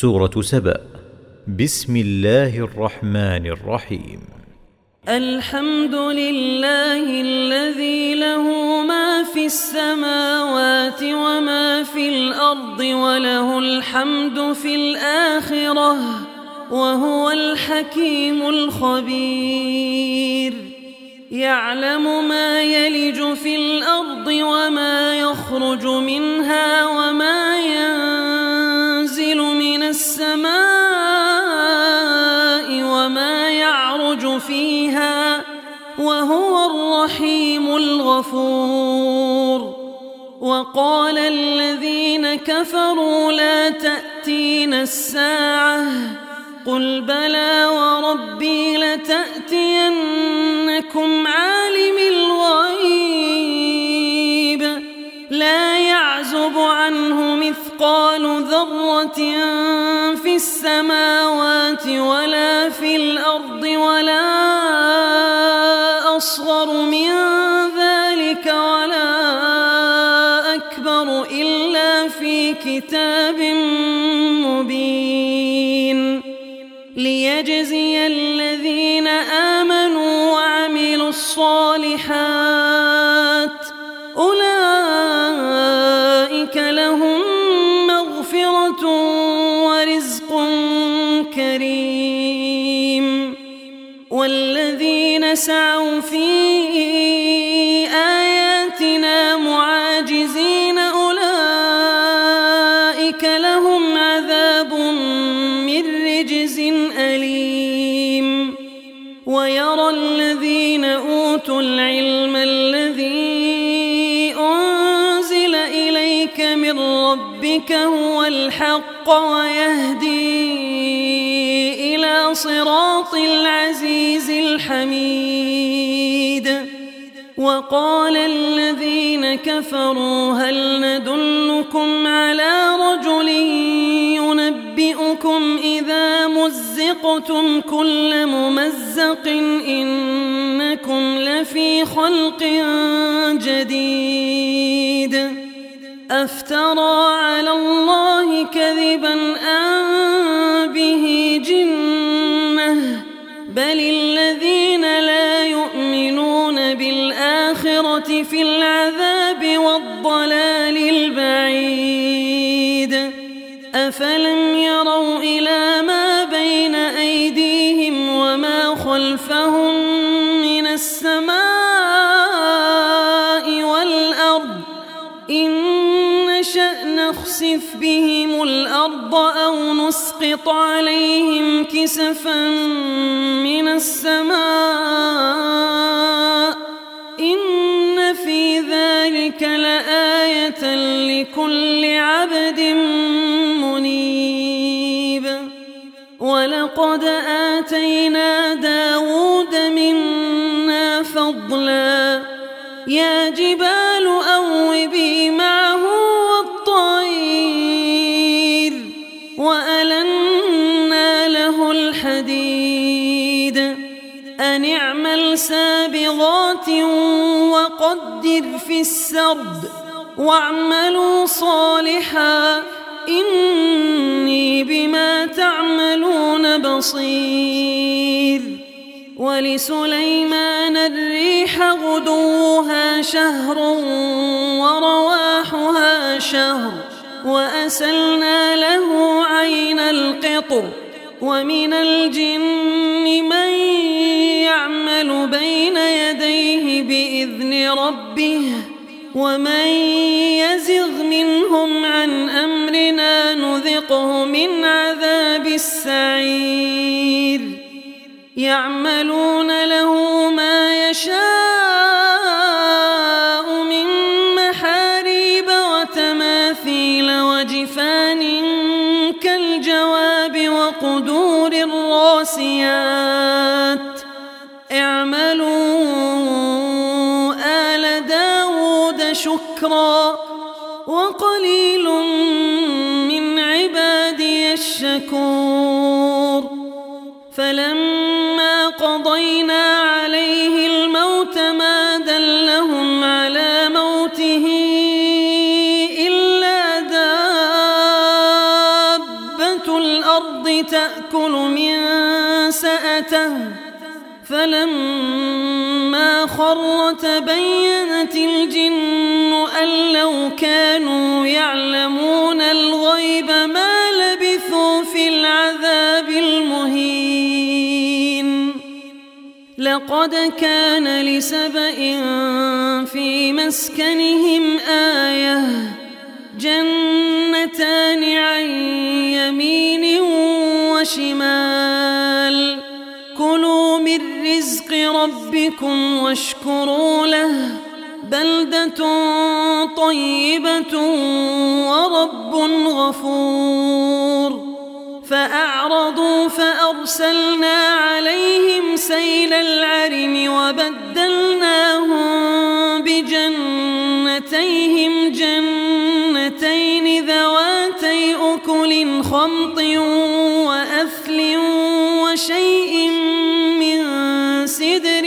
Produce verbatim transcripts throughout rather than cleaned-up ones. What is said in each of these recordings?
سورة سبأ. بسم الله الرحمن الرحيم. الحمد لله الذي له ما في السماوات وما في الأرض وله الحمد في الآخرة وهو الحكيم الخبير. يعلم ما يلج في الأرض وما يخرج منها وما ينزل من السماء وما يعرج فيها وهو الرحيم الغفور. وقال الذين كفروا لا تأتينا الساعة قل بلى وربي لتأتينكم عالم الغيب لا يعزب عنه مثقال ذرة في السماوات ولا في الأرض ولا أصغر من ذلك ولا أكبر إلا في كتاب مبين. ليجزي الذين آمنوا وعملوا الصالحات أولئك لهم مغفرة ورزق كريم. والذين سعوا في آياتنا معاجزين أولئك لهم عذاب من رجز أليم. ويرى الذين أوتوا العلم الذي أنزل إليك من ربك هو الحق ويهدي إلى صراط العزيز الحميد. وقال الذين كفروا هل ندلكم على رجل ينبئكم إذا مزقتم كل ممزق إنكم لفي خلق جديد. أفترى على الله كذبا أم به جنة بل الذين لا يؤمنون بالآخرة في العذاب والضلال البعيد. أفلم يروا إلى ما بين أيديهم وما خلفهم من السماء والأرض إن نشأ نخسف بهم الأرض أو نسقط عليهم كسفا من السماء إن في ذلك لآية لكل عبد منيب. ولقد آتينا داود منا فضلا يا جبال أوبي معه والطير وألنا له الحديد أن اعمل سابغات وقدر في السرد واعملوا صالحا إني بما تعملون بصير. ولسليمان الريح غدوها شهر ورواحها شهر وأسلنا له عين القطر. ومن الجن من يعمل بين يديه بإذن ربه ومن يزغ منهم عن أمرنا نذقه من عذاب السعير. يعملون له ما يشاء من محاريب وتماثيل وجفان كالجواب وقدور الراسيات اعملوا آل داود شكرا وقليل من عبادي الشكور. فلما قضينا عليه الموت ما دلهم على موته إلا دابة الأرض تأكل من سأته فلما خر تبينت الجن أن لو كانوا يعلمون الغيب ما لبثوا في العذاب المهين. لقد كان لسبإ في مسكنهم آية جنتان عن يمين وشمال كلوا من رزق ربكم واشكروا له بلدة طيبة ورب غفور. فأعرضوا فأرسلنا عليهم سيل العرم وبدلناهم بجنتيهم جنتين ذواتي أكل خمط وأثل وشيء من سدر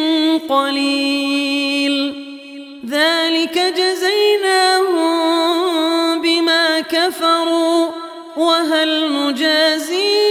قليل ذلك جزيناهم بما كفروا وهل نجازي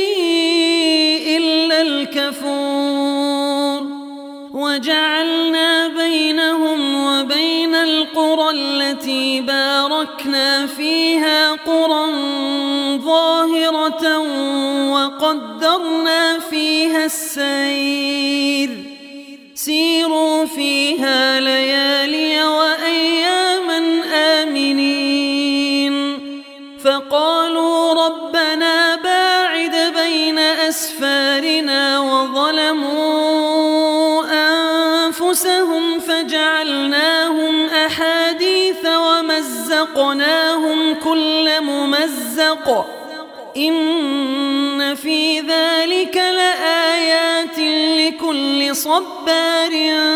إلا الكفور. وجعلنا بينهم وبين القرى التي باركنا فيها قرى ظاهرة وقدرنا فيها السير سيروا فيها ليالي وأياما آمنين. فقالوا ربنا باعد بين أسفارنا وظلموا أنفسهم فجعلناهم أحاديث ومزقناهم كل ممزق إن في ذلك لآيات لكل صبار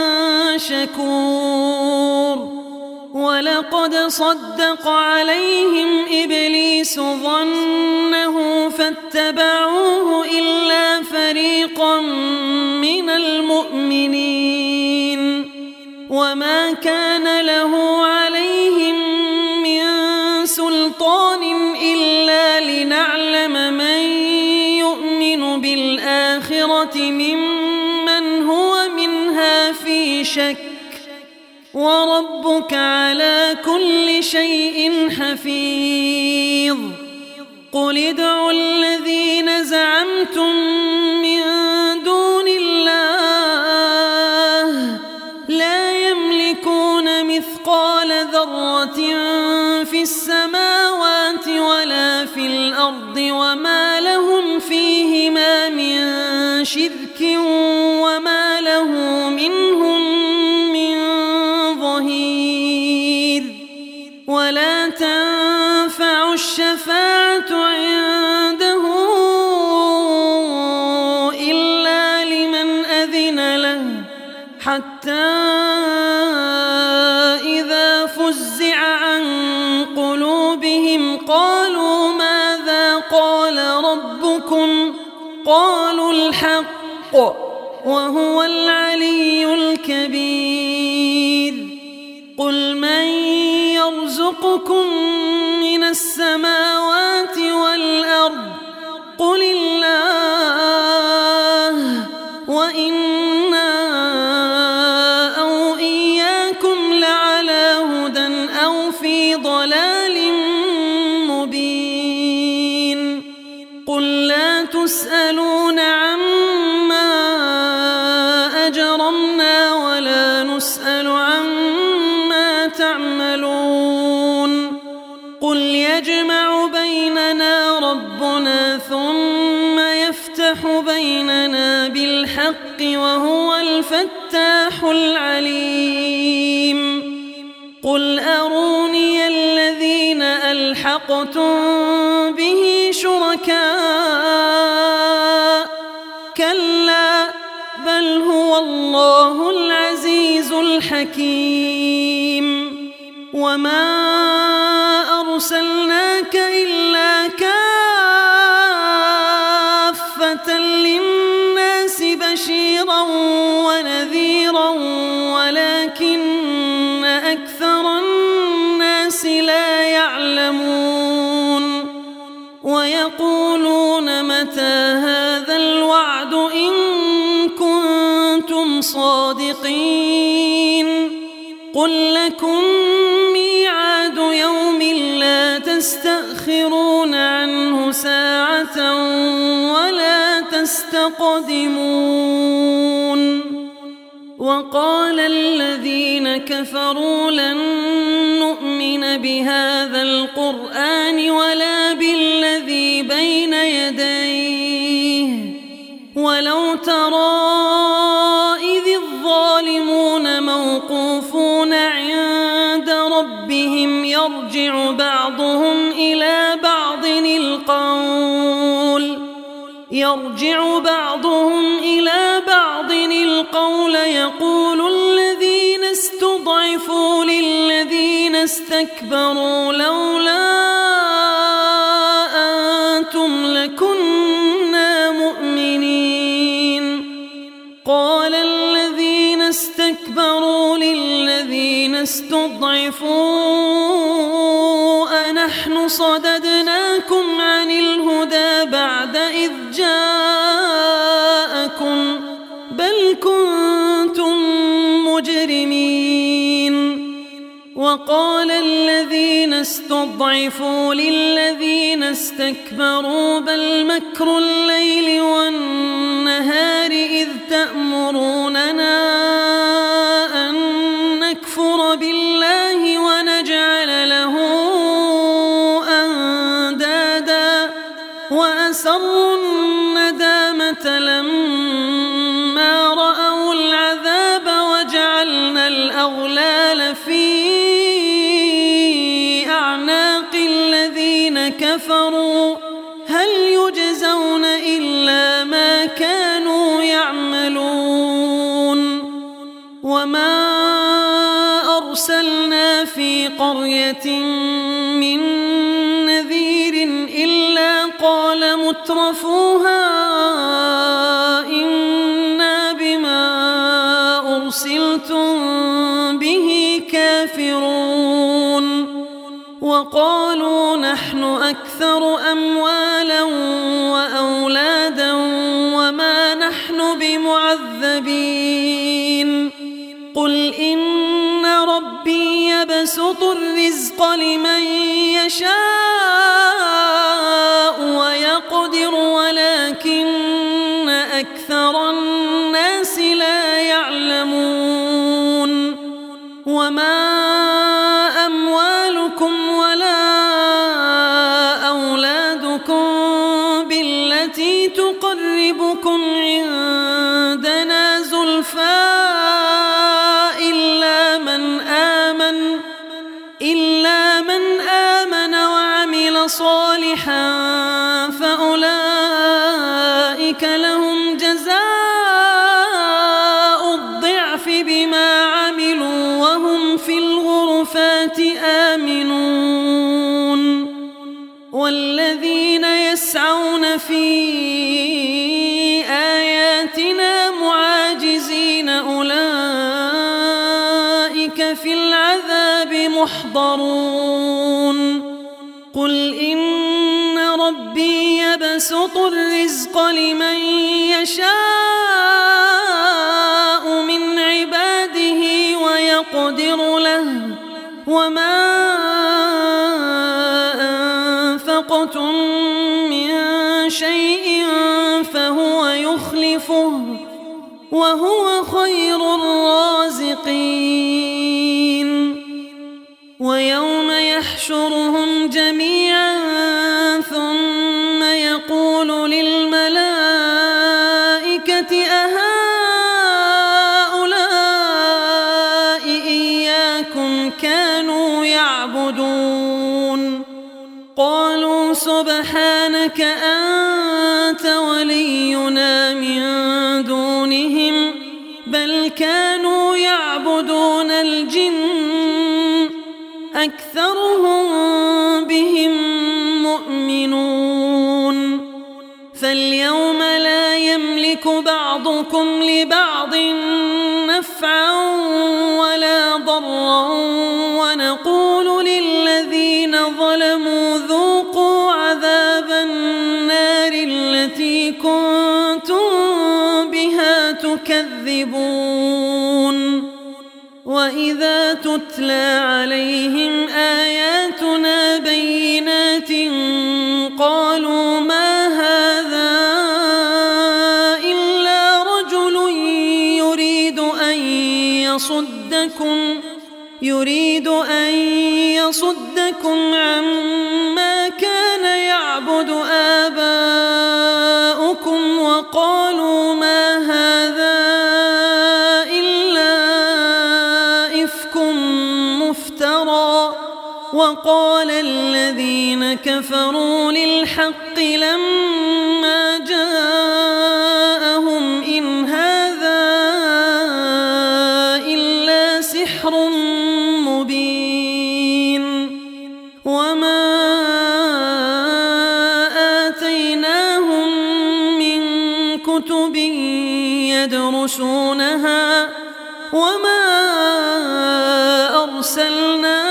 شكور. ولقد صدق عليهم إبليس ظنه فاتبعوه إلا فريقا من المؤمنين وما كان له عليهم من سلطان إلا لنعلم من يؤمن بالآخرة ممن هو منها في شك وربك على كل شيء حفيظ. قل ادعوا الذين زعمتم من دون الله لا يملكون مثقال ذرة في السماوات ولا في الأرض وما لهم فيهما من شرك وما له منهم ولا تنفع الشفاعة عنده إلا لمن أذن له حتى إذا فزع عن قلوبهم قالوا ماذا قال ربكم قالوا الحق وهو العلي الكبير. قل من يرزقكم من السماوات والأرض قل الله وإنا أو إياكم لعلى هدى أو في ضلال مبين. قل لا تسألون عما أجرمنا ولا نسأل عما تعملون. قل يجمع بيننا ربنا ثم يفتح بيننا بالحق وهو الفتاح العليم. قل أروني الذين ألحقتم به شركاء كلا بل هو الله العزيز الحكيم. وما أرسلناك إلا كافة للناس بشيرا ونذيرا ولكن أكثر الناس لا يعلمون. ويقول ويقولون متى هذا الوعد إن كنتم صادقين قل لكم ميعاد يوم لا تستأخرون عنه ساعة ولا تستقدمون وقال الذين كفروا لن نؤمن بهذا القرآن ولا بالذي بين يديه ولو ترى إذ الظالمون موقوفون عند ربهم يرجع بعضهم إلى بعض القول يرجع بعضهم إلى بعض القول يقول الذين استضعفوا للذين استكبروا لولا أنتم لكنا مؤمنين قال الذين استكبروا للذين استضعفوا أنحن صددناكم عن الهدى بعد إذ جاءكم بل كنتم مجرمين وقال الذين استضعفوا للذين استكبروا بل مكر الليل والنهار إذ تأمروننا أن نكفر بالله ونجعل له أندادا وأسروا الندامة لما رأوا العذاب وجعلنا الأغلال في أعناق الذين كفروا هل يجزون إلا ما كانوا يعملون وما أرسلنا في قرية من نذير إلا قال مترفوها إنا بما أرسلتم به كافرون وقالوا نحن أكثر أموالا وأولادا وما نحن بمعذبين قل إن ربي يبسط الرزق لمن يشاء ويقدر ولكن أكثر الناس لا يعلمون وما أموالكم ولا أولادكم بالتي تقربكم عندنا زلفى إلا من آمن إلا من آمن وعمل صالحا فأولئك لهم جزاء الضعف بما عملوا وهم في الغرفات آمنون والذين يسعون في آياتنا معاجزين أولئك في العذاب محضرون قل إن ربي يبسط الرزق لمن يشاء من عباده ويقدر له وما أنفقتم من شيء فهو يخلفه وهو خير الرازقين ويوم يحشرهم جميعا ثم يقول للملائكة أهؤلاء إياكم كانوا يعبدون قالوا سبحانك أنت ولينا من دونهم بل كانوا يعبدون الجن أكثرهم بهم مؤمنون فاليوم لا يملك بعضكم لبعض نفعا ولا ضرا ونقول للذين ظلموا ذوقوا عذاب النار التي كنتم بها تكذبون وإذا تتلى عليهم آياتنا بينات قالوا ما هذا إلا رجل يريد أن يصدكم يريد أن يصدكم عما كان يعبد آباؤكم وقالوا ما هذا إلا إفك مفترى وقال الذين كفروا للحق لما جاءهم إن هذا إلا سحر مبين وما آتيناهم من كتب يدرسونها وما أرسلنا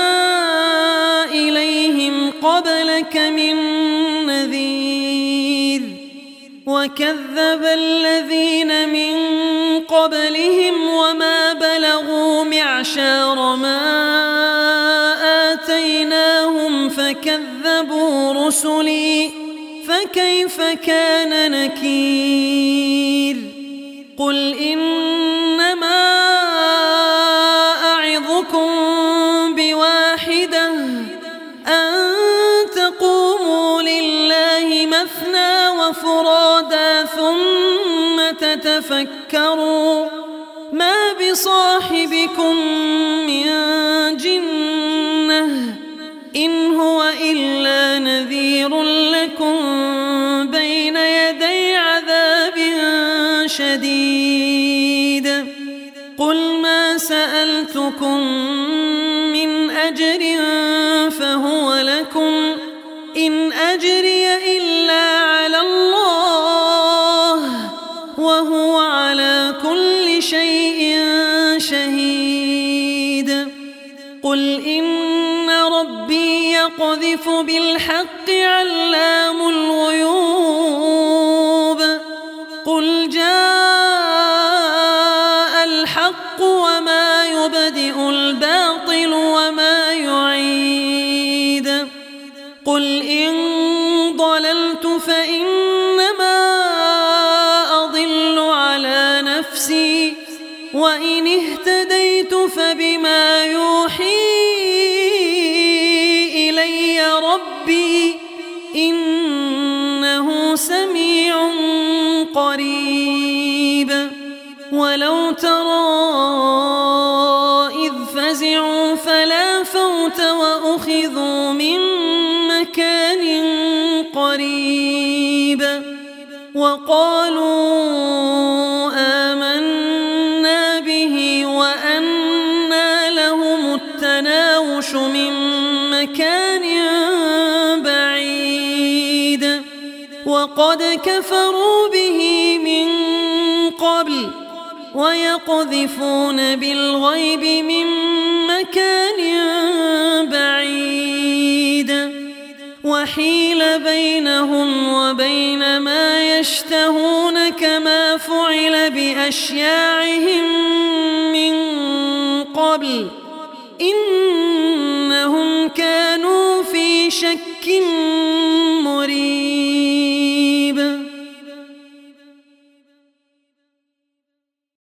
إليهم قبلك من نذير وكذب الذين من قبلهم وما بلغوا معشار ما آتيناهم فكذبوا رسلي فكيف كان نكير قل إنما أعظكم بواحدة أن تقوموا لله مثنى وفرادا ثم تتفكروا ما بصاحبكم من جنة إن هو إلا نذير لكم بين يدي عذاب شديد قل ما سألتكم من أجر فهو لكم إن أجري إلا على الله وهو على كل شيء شهيد قل إن ربي يقذف بالحق علام الغيوب قل جاء الحق وما يبدئ الباطل وما يعيد قل إن ضللت فإنما أضل على نفسي وإن اهتديت فبما يوحي إلي ربي إنه سميع قريب ولو ترى إذ فزعوا فلا فوت وأخذوا من مكان قريب وقالوا آمنا به وأنى لهم التناوش من مكان بعيد وقد كفروا به من قبل ويقذفون بالغيب من مكان بعيد وحيل بينهم وبين ما يشتهون كما فعل بأشياعهم من قبل إنهم كانوا في شك مريب